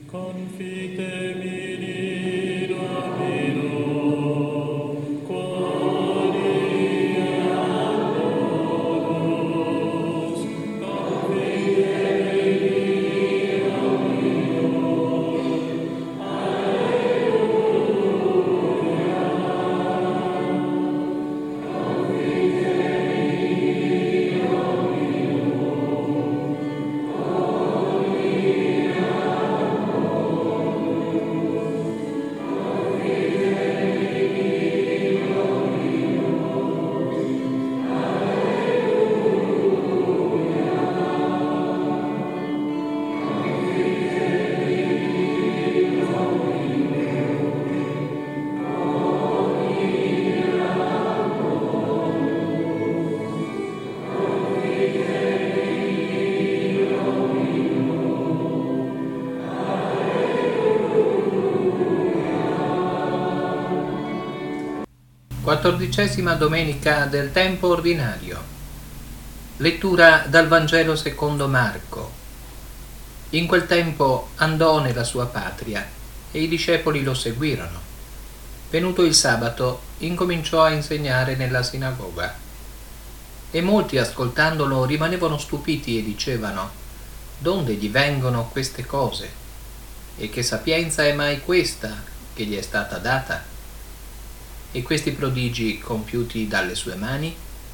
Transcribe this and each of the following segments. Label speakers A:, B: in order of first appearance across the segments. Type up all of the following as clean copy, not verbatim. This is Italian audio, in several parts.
A: Confitemi di Domino, quali adorus, confitemi di Domino,
B: Quattordicesima domenica del tempo ordinario. Lettura dal Vangelo secondo Marco. In quel tempo andò nella sua patria e i discepoli lo seguirono. Venuto il sabato, incominciò a insegnare nella sinagoga. E molti ascoltandolo rimanevano stupiti e dicevano: «Donde gli vengono queste cose? E che sapienza è mai questa che gli è stata data? E questi prodigi compiuti dalle sue mani?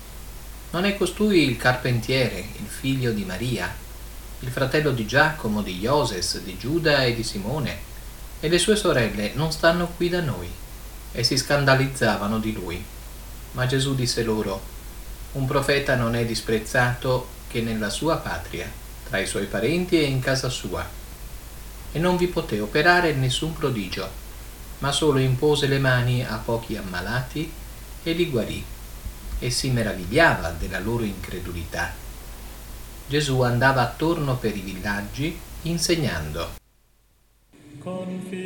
B: Non è costui il carpentiere, il figlio di Maria, il fratello di Giacomo, di Ioses, di Giuda e di Simone? E le sue sorelle non stanno qui da noi?» E si scandalizzavano di lui. Ma Gesù disse loro: «Un profeta non è disprezzato che nella sua patria, tra i suoi parenti e in casa sua. E non vi poté operare nessun prodigio, ma solo impose le mani a pochi ammalati e li guarì, e si meravigliava della loro incredulità. Gesù andava attorno per i villaggi insegnando.